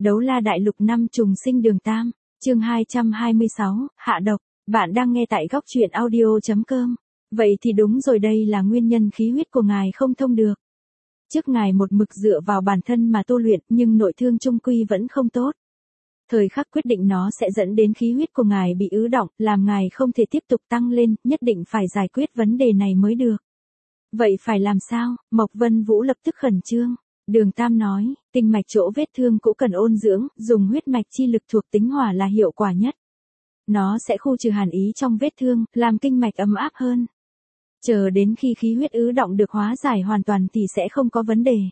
Đấu la đại lục năm trùng sinh đường Tam, chương 226, hạ độc. Bạn đang nghe tại góc truyện audio.com. Vậy thì đúng rồi, đây là nguyên nhân khí huyết của ngài không thông được. Trước ngài một mực dựa vào bản thân mà tu luyện, nhưng nội thương trung quy vẫn không tốt. Thời khắc quyết định nó sẽ dẫn đến khí huyết của ngài bị ứ đọng, làm ngài không thể tiếp tục tăng lên, nhất định phải giải quyết vấn đề này mới được. Vậy phải làm sao? Mộc Vân Vũ lập tức khẩn trương. Đường Tam nói, kinh mạch chỗ vết thương cũng cần ôn dưỡng, dùng huyết mạch chi lực thuộc tính hỏa là hiệu quả nhất. Nó sẽ khu trừ hàn ý trong vết thương, làm kinh mạch ấm áp hơn. Chờ đến khi khí huyết ứ đọng được hóa giải hoàn toàn thì sẽ không có vấn đề.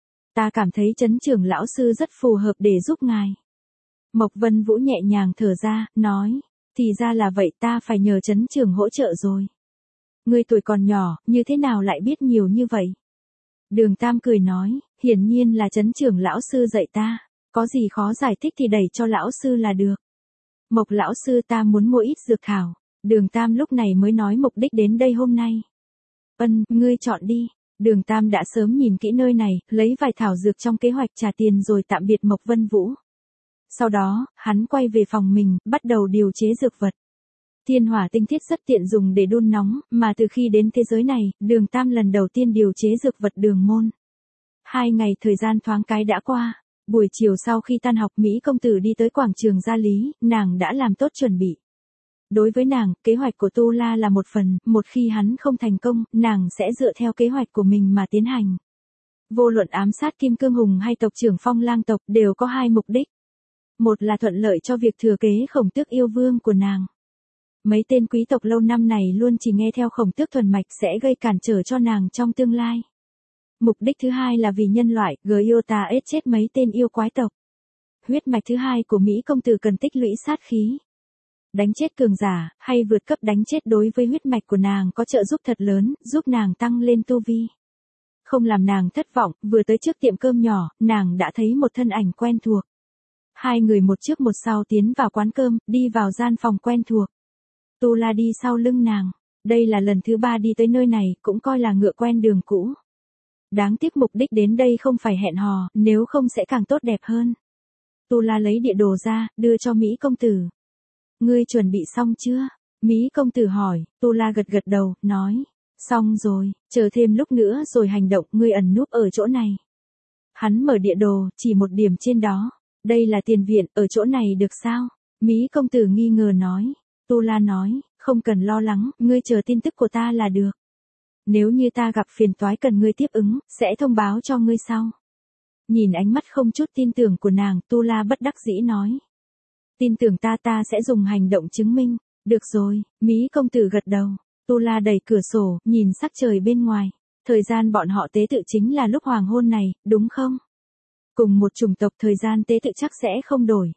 Ta cảm thấy Trấn trưởng lão sư rất phù hợp để giúp ngài. Mộc Vân Vũ nhẹ nhàng thở ra, nói, thì ra là vậy, ta phải nhờ Trấn trưởng hỗ trợ rồi. Ngươi tuổi còn nhỏ, như thế nào lại biết nhiều như vậy? Đường Tam cười nói, hiển nhiên là Trấn trưởng lão sư dạy ta, có gì khó giải thích thì đẩy cho lão sư là được. Mộc lão sư, ta muốn mua ít dược thảo. Đường Tam lúc này mới nói mục đích đến đây hôm nay. Ngươi chọn đi. Đường Tam đã sớm nhìn kỹ nơi này, lấy vài thảo dược trong kế hoạch trả tiền rồi tạm biệt Mộc Vân Vũ. Sau đó, hắn quay về phòng mình, bắt đầu điều chế dược vật. Thiên hỏa tinh thiết rất tiện dùng để đun nóng, mà từ khi đến thế giới này, Đường Tam lần đầu tiên điều chế dược vật đường môn. 2 ngày thời gian thoáng cái đã qua. Buổi chiều sau khi tan học, Mỹ công tử đi tới quảng trường Gia Lý, nàng đã làm tốt chuẩn bị. Đối với nàng, kế hoạch của Tu La là một phần, một khi hắn không thành công, nàng sẽ dựa theo kế hoạch của mình mà tiến hành. Vô luận ám sát Kim Cương Hùng hay tộc trưởng Phong Lang tộc đều có 2 mục đích. Một là thuận lợi cho việc thừa kế Khổng Tước yêu vương của nàng. Mấy tên quý tộc lâu năm này luôn chỉ nghe theo Khổng Tước thuần mạch sẽ gây cản trở cho nàng trong tương lai. Mục đích thứ hai là vì nhân loại, Gyota ết chết mấy tên yêu quái tộc. Huyết mạch thứ hai của Mỹ công tử cần tích lũy sát khí. Đánh chết cường giả, hay vượt cấp đánh chết đối với huyết mạch của nàng có trợ giúp thật lớn, giúp nàng tăng lên tu vi. Không làm nàng thất vọng, vừa tới trước tiệm cơm nhỏ, nàng đã thấy một thân ảnh quen thuộc. 2 người một trước một sau tiến vào quán cơm, đi vào gian phòng quen thuộc. Tu La đi sau lưng nàng. Đây là lần thứ 3 đi tới nơi này, cũng coi là ngựa quen đường cũ. Đáng tiếc mục đích đến đây không phải hẹn hò, nếu không sẽ càng tốt đẹp hơn. Tu La lấy địa đồ ra, đưa cho Mỹ công tử. Ngươi chuẩn bị xong chưa? Mỹ công tử hỏi. Tu La gật gật đầu, nói. Xong rồi, chờ thêm lúc nữa rồi hành động, ngươi ẩn núp ở chỗ này. Hắn mở địa đồ, chỉ một điểm trên đó. Đây là tiền viện, ở chỗ này được sao? Mỹ công tử nghi ngờ nói. Tu La nói, không cần lo lắng, ngươi chờ tin tức của ta là được. Nếu như ta gặp phiền toái cần ngươi tiếp ứng, sẽ thông báo cho ngươi sau. Nhìn ánh mắt không chút tin tưởng của nàng, Tu La bất đắc dĩ nói. Tin tưởng ta sẽ dùng hành động chứng minh. Được rồi, Mỹ công tử gật đầu. Tu La đẩy cửa sổ, nhìn sắc trời bên ngoài. Thời gian bọn họ tế tự chính là lúc hoàng hôn này, đúng không? Cùng một chủng tộc thời gian tế tự chắc sẽ không đổi.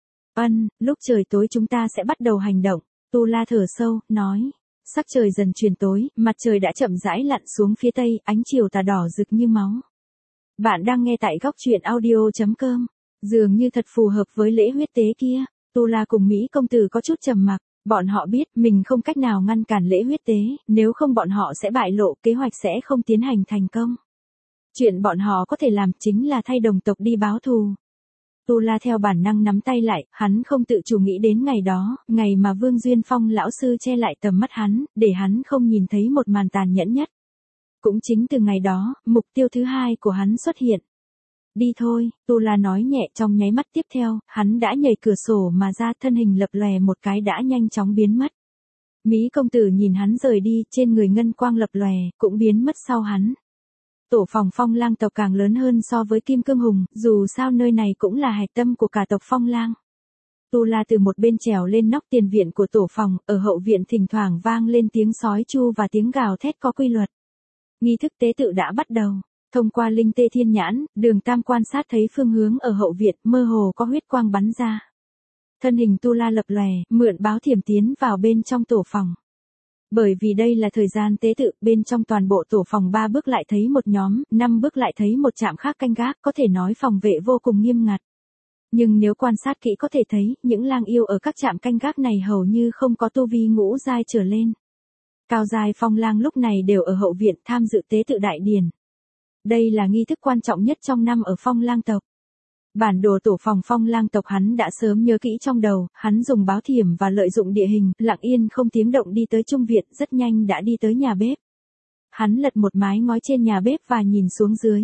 Lúc trời tối chúng ta sẽ bắt đầu hành động. Tu La thở sâu, nói. Sắc trời dần chuyển tối, mặt trời đã chậm rãi lặn xuống phía tây, ánh chiều tà đỏ rực như máu. Bạn đang nghe tại góc truyện audio.com. Dường như thật phù hợp với lễ huyết tế kia. Tu La cùng Mỹ công tử có chút trầm mặc. Bọn họ biết mình không cách nào ngăn cản lễ huyết tế, nếu không bọn họ sẽ bại lộ, kế hoạch sẽ không tiến hành thành công. Chuyện bọn họ có thể làm chính là thay đồng tộc đi báo thù. Tu La theo bản năng nắm tay lại, hắn không tự chủ nghĩ đến ngày đó, ngày mà Vương Duyên Phong lão sư che lại tầm mắt hắn, để hắn không nhìn thấy một màn tàn nhẫn nhất. Cũng chính từ ngày đó, mục tiêu thứ 2 của hắn xuất hiện. Đi thôi, Tu La nói nhẹ, trong nháy mắt tiếp theo, hắn đã nhảy cửa sổ mà ra, thân hình lập lòe một cái đã nhanh chóng biến mất. Mỹ công tử nhìn hắn rời đi, trên người ngân quang lập lòe, cũng biến mất sau hắn. Tổ phòng Phong Lang tộc càng lớn hơn so với Kim Cương Hùng, dù sao nơi này cũng là hạch tâm của cả tộc Phong Lang. Tu La từ một bên trèo lên nóc tiền viện của tổ phòng, ở hậu viện thỉnh thoảng vang lên tiếng sói chu và tiếng gào thét có quy luật. Nghi thức tế tự đã bắt đầu. Thông qua linh tê thiên nhãn, Đường Tam quan sát thấy phương hướng ở hậu viện, mơ hồ có huyết quang bắn ra. Thân hình Tu La lập lòe, mượn báo thiểm tiến vào bên trong tổ phòng. Bởi vì đây là thời gian tế tự, bên trong toàn bộ tổ phòng 3 bước lại thấy một nhóm, 5 bước lại thấy một trạm khác canh gác, có thể nói phòng vệ vô cùng nghiêm ngặt. Nhưng nếu quan sát kỹ có thể thấy, những lang yêu ở các trạm canh gác này hầu như không có tu vi ngũ giai trở lên. Cao giai Phong Lang lúc này đều ở hậu viện tham dự tế tự đại điển. Đây là nghi thức quan trọng nhất trong năm ở Phong Lang tộc. Bản đồ tổ phòng Phong Lang tộc hắn đã sớm nhớ kỹ trong đầu, hắn dùng báo thiểm và lợi dụng địa hình, lặng yên không tiếng động đi tới trung viện, rất nhanh đã đi tới nhà bếp. Hắn lật một mái ngói trên nhà bếp và nhìn xuống dưới.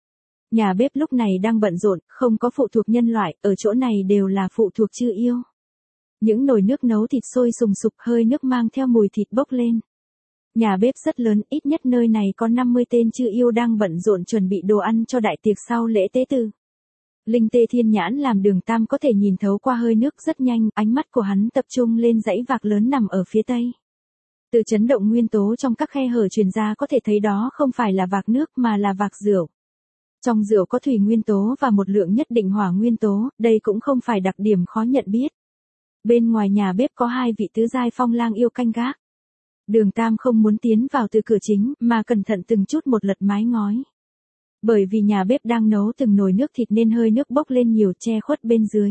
Nhà bếp lúc này đang bận rộn, không có phụ thuộc nhân loại, ở chỗ này đều là phụ thuộc chư yêu. Những nồi nước nấu thịt sôi sùng sục, hơi nước mang theo mùi thịt bốc lên. Nhà bếp rất lớn, ít nhất nơi này có 50 tên chư yêu đang bận rộn chuẩn bị đồ ăn cho đại tiệc sau lễ tế tự. Linh tê thiên nhãn làm Đường Tam có thể nhìn thấu qua hơi nước rất nhanh, ánh mắt của hắn tập trung lên dãy vạc lớn nằm ở phía tây. Từ chấn động nguyên tố trong các khe hở truyền ra có thể thấy đó không phải là vạc nước mà là vạc rượu. Trong rượu có thủy nguyên tố và một lượng nhất định hỏa nguyên tố, đây cũng không phải đặc điểm khó nhận biết. Bên ngoài nhà bếp có 2 vị tứ giai phong lang yêu canh gác. Đường Tam không muốn tiến vào từ cửa chính, mà cẩn thận từng chút một lật mái ngói. Bởi vì nhà bếp đang nấu từng nồi nước thịt nên hơi nước bốc lên nhiều che khuất bên dưới.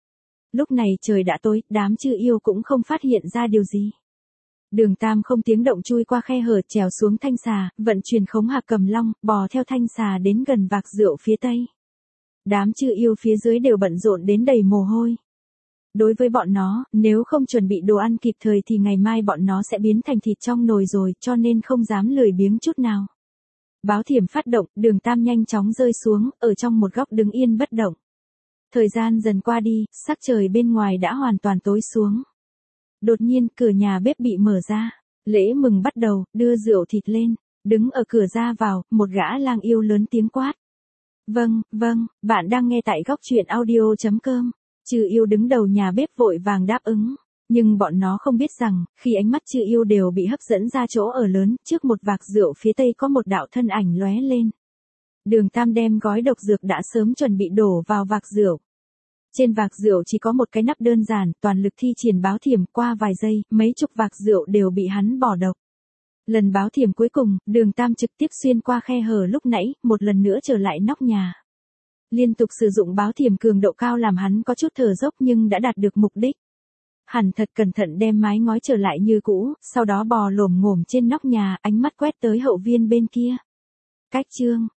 Lúc này trời đã tối, đám chư yêu cũng không phát hiện ra điều gì. Đường Tam không tiếng động chui qua khe hở trèo xuống thanh xà, vận chuyển khống hạc cầm long, bò theo thanh xà đến gần vạc rượu phía tây. Đám chư yêu phía dưới đều bận rộn đến đầy mồ hôi. Đối với bọn nó, nếu không chuẩn bị đồ ăn kịp thời thì ngày mai bọn nó sẽ biến thành thịt trong nồi rồi, cho nên không dám lười biếng chút nào. Báo thiểm phát động, Đường Tam nhanh chóng rơi xuống, ở trong một góc đứng yên bất động. Thời gian dần qua đi, sắc trời bên ngoài đã hoàn toàn tối xuống. Đột nhiên, cửa nhà bếp bị mở ra. Lễ mừng bắt đầu, đưa rượu thịt lên. Đứng ở cửa ra vào, một gã lang yêu lớn tiếng quát. Vâng, bạn đang nghe tại góc truyện audio.com. Chư yêu đứng đầu nhà bếp vội vàng đáp ứng. Nhưng bọn nó không biết rằng, khi ánh mắt chư yêu đều bị hấp dẫn ra chỗ ở lớn, trước một vạc rượu phía tây có một đạo thân ảnh lóe lên. Đường Tam đem gói độc dược đã sớm chuẩn bị đổ vào vạc rượu. Trên vạc rượu chỉ có một cái nắp đơn giản, toàn lực thi triển báo thiểm, qua vài giây, mấy chục vạc rượu đều bị hắn bỏ độc. Lần báo thiểm cuối cùng, Đường Tam trực tiếp xuyên qua khe hở lúc nãy, một lần nữa trở lại nóc nhà. Liên tục sử dụng báo thiểm cường độ cao làm hắn có chút thở dốc nhưng đã đạt được mục đích. Hắn thật cẩn thận đem mái ngói trở lại như cũ, sau đó bò lồm ngồm trên nóc nhà, ánh mắt quét tới hậu viên bên kia. Cách chương